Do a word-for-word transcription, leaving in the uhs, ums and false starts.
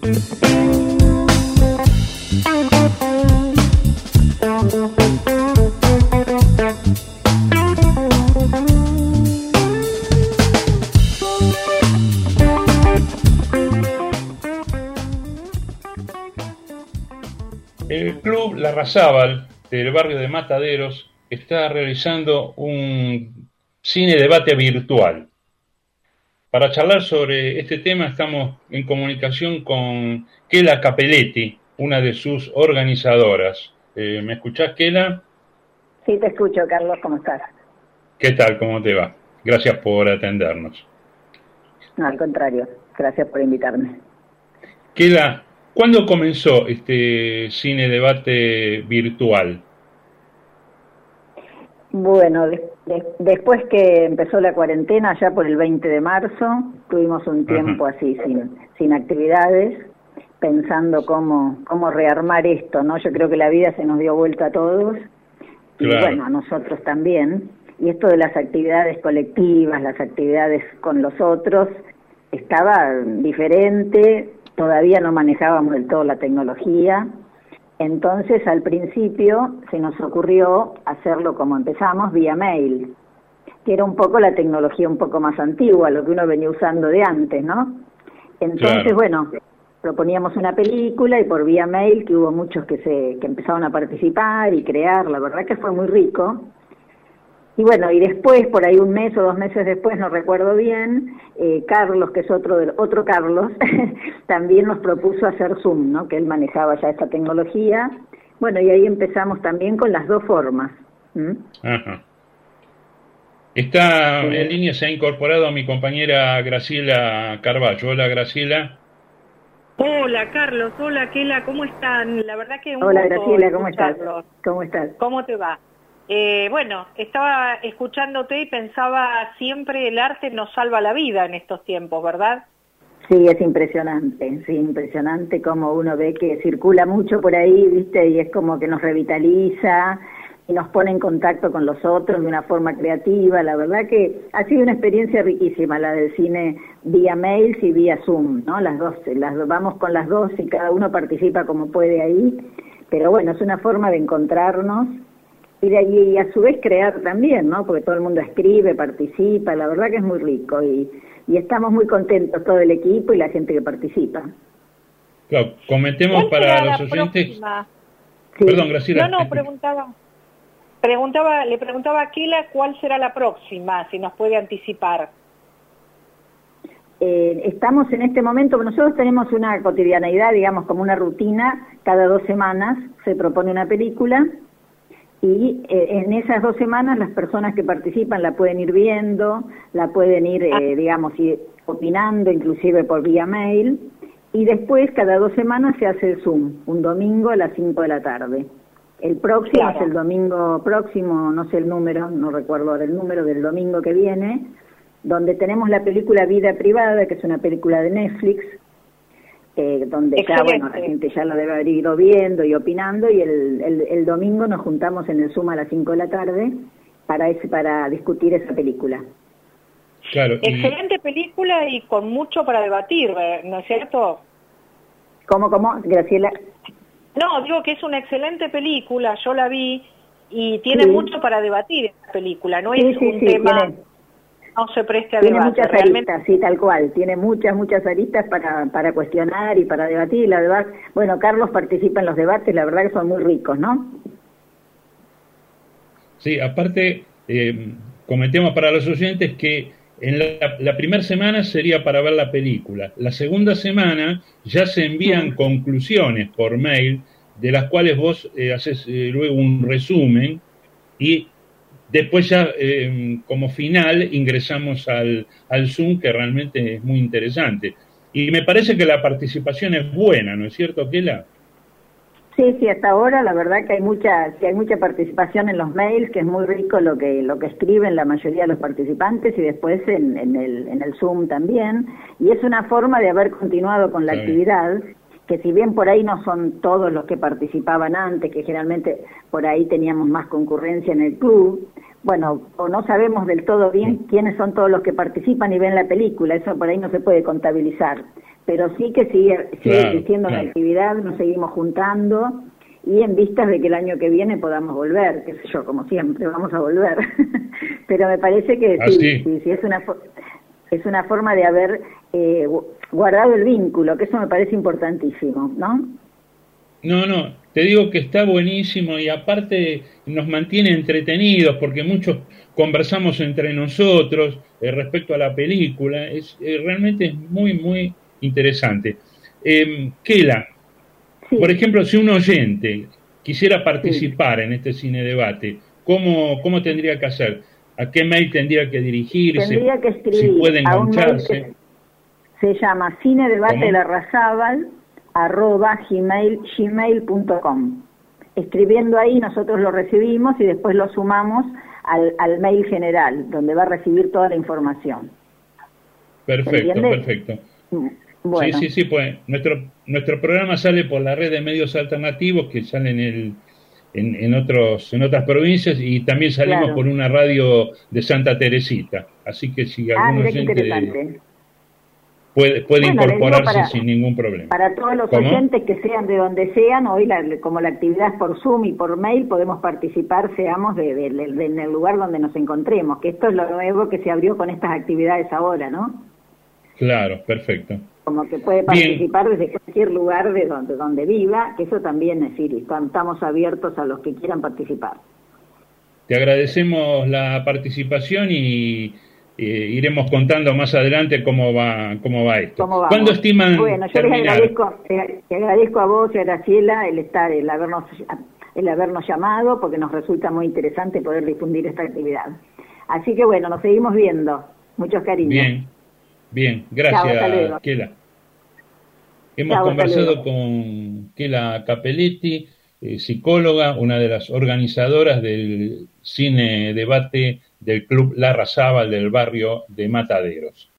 El Club Larrazábal del barrio de Mataderos está realizando un cine debate virtual. Para charlar sobre este tema estamos en comunicación con Kela Capelletti, una de sus organizadoras. Eh, ¿Me escuchás, Kela? Sí, te escucho, Carlos, ¿cómo estás? ¿Qué tal? ¿Cómo te va? Gracias por atendernos. No, al contrario, gracias por invitarme. Kela, ¿cuándo comenzó este cine debate virtual? Bueno, de, de, después que empezó la cuarentena, ya por el veinte de marzo, tuvimos un tiempo Ajá. así, sin, sin actividades, pensando cómo, cómo rearmar esto, ¿no? Yo creo que la vida se nos dio vuelta a todos, claro. Y bueno, a nosotros también, y esto de las actividades colectivas, las actividades con los otros, estaba diferente, todavía no manejábamos del todo la tecnología. Entonces, al principio se nos ocurrió hacerlo como empezamos, vía mail, que era un poco la tecnología un poco más antigua, lo que uno venía usando de antes, ¿no? Entonces, claro. bueno, proponíamos una película y por vía mail, que hubo muchos que se que empezaron a participar y crear, la verdad que fue muy rico. Y bueno, y después, por ahí un mes o dos meses después, no recuerdo bien, eh, Carlos, que es otro del, otro Carlos, también nos propuso hacer Zoom, ¿no? Que él manejaba ya esta tecnología. Bueno, y ahí empezamos también con las dos formas. ¿Mm? Ajá. Está en línea, se ha incorporado a mi compañera Graciela Carballo. Hola, Graciela. Hola, Carlos. Hola, Kela. ¿Cómo están? La verdad que un Hola, Graciela. ¿Cómo estás? ¿Cómo estás? ¿Cómo te va? Eh, bueno, estaba escuchándote y pensaba siempre el arte nos salva la vida en estos tiempos, ¿verdad? Sí, es impresionante, sí, impresionante como uno ve que circula mucho por ahí, ¿viste? Y es como que nos revitaliza y nos pone en contacto con los otros de una forma creativa. La verdad que ha sido una experiencia riquísima la del cine vía mails y vía Zoom, ¿no? Las dos, las vamos con las dos y cada uno participa como puede ahí, pero bueno, es una forma de encontrarnos. Y de allí, y a su vez crear también, ¿no? Porque todo el mundo escribe, participa, la verdad que es muy rico y, y estamos muy contentos todo el equipo y la gente que participa. Claro, comentemos para los oyentes. Sí. Perdón, Graciela. No, no, preguntaba, preguntaba, le preguntaba a Kela cuál será la próxima, si nos puede anticipar. Eh, estamos en este momento, nosotros tenemos una cotidianeidad, digamos, como una rutina, cada dos semanas se propone una película. Y eh, en esas dos semanas las personas que participan la pueden ir viendo, la pueden ir, eh, digamos, ir opinando, inclusive por vía mail. Y después, cada dos semanas, se hace el Zoom, un domingo a las cinco de la tarde. El próximo claro. es el domingo próximo, no sé el número, no recuerdo ahora el número del domingo que viene, donde tenemos la película Vida Privada, que es una película de Netflix, Eh, donde Excelente. ya, bueno, la gente ya lo debe haber ido viendo y opinando, y el, el, el domingo nos juntamos en el Zoom a las cinco de la tarde para ese, para discutir esa película. Claro. Y... Excelente película y con mucho para debatir, ¿no es cierto? ¿Cómo, cómo, Graciela? No, digo que es una excelente película, yo la vi, y tiene sí. mucho para debatir esta película, no sí, es sí, un sí, tema... Tiene... no se preste a tiene debate. Muchas realmente... aristas, sí, tal cual, tiene muchas, muchas aristas para, para cuestionar y para debatir, la verdad, bueno, Carlos participa en los debates, la verdad que son muy ricos, ¿no? Sí, aparte, eh, comentemos para los oyentes que en la, la primera semana sería para ver la película, la segunda semana ya se envían sí. conclusiones por mail, de las cuales vos eh, haces eh, luego un resumen, y después ya, eh, como final, ingresamos al, al Zoom, que realmente es muy interesante. Y me parece que la participación es buena, ¿no es cierto, Kela? Sí, sí, hasta ahora la verdad que hay mucha que hay mucha participación en los mails, que es muy rico lo que lo que escriben la mayoría de los participantes, y después en, en, el, en el Zoom también. Y es una forma de haber continuado con la Está actividad, bien. que si bien por ahí no son todos los que participaban antes, que generalmente por ahí teníamos más concurrencia en el club, bueno, o no sabemos del todo bien quiénes son todos los que participan y ven la película, eso por ahí no se puede contabilizar. pero sí que sigue, sigue claro, existiendo claro. la actividad, nos seguimos juntando y en vistas de que el año que viene podamos volver, qué sé yo, como siempre, vamos a volver. Pero me parece que ¿Ah, sí, sí? sí, sí, es una, es una forma de haber eh, guardado el vínculo, que eso me parece importantísimo, ¿no? No, no, te digo que está buenísimo y aparte nos mantiene entretenidos porque muchos conversamos entre nosotros eh, respecto a la película. Es eh, realmente es muy, muy interesante. Eh, Kela, Sí. por ejemplo, si un oyente quisiera participar Sí. en este cine debate, ¿cómo, cómo tendría que hacer? ¿A qué mail tendría que dirigirse? Tendría que escribir Si puede a un mail engancharse. que se llama Cine Debate ¿Cómo? Larrazábal arroba gmail, gmail punto com. Escribiendo ahí nosotros lo recibimos y después lo sumamos al, al mail general, donde va a recibir toda la información. Perfecto, perfecto. Bueno. Sí, sí, sí, pues nuestro nuestro programa sale por la red de medios alternativos que salen en, el, en, en, otros, en otras provincias y también salimos Claro. por una radio de Santa Teresita. Así que si Ah, algún mira qué oyente interesante. puede, puede Bueno, les digo incorporarse para- sin ningún problema. Para todos los ¿Cómo? oyentes que sean de donde sean, hoy la- como la actividad es por Zoom y por mail, podemos participar, seamos de, de- de- de- en el lugar donde nos encontremos, que esto es lo nuevo que se abrió con estas actividades ahora, ¿no? Claro, perfecto. Como que puede Bien. participar desde cualquier lugar de donde, donde viva, que eso también es decir, estamos abiertos a los que quieran participar. Te agradecemos la participación y eh, iremos contando más adelante cómo va cómo va esto. ¿Cómo vamos? ¿Cuándo estiman Bueno, yo les terminar? agradezco, te, te agradezco a vos y a Graciela el estar, el habernos, el habernos llamado, porque nos resulta muy interesante poder difundir esta actividad. Así que bueno, nos seguimos viendo. Muchos cariños. Bien, bien, Chao, hasta gracias, luego. Kela. Hemos Chao, hasta conversado luego. con Kela Capelletti, eh, psicóloga, una de las organizadoras del cine debate del Club Larrazábal del barrio de Mataderos.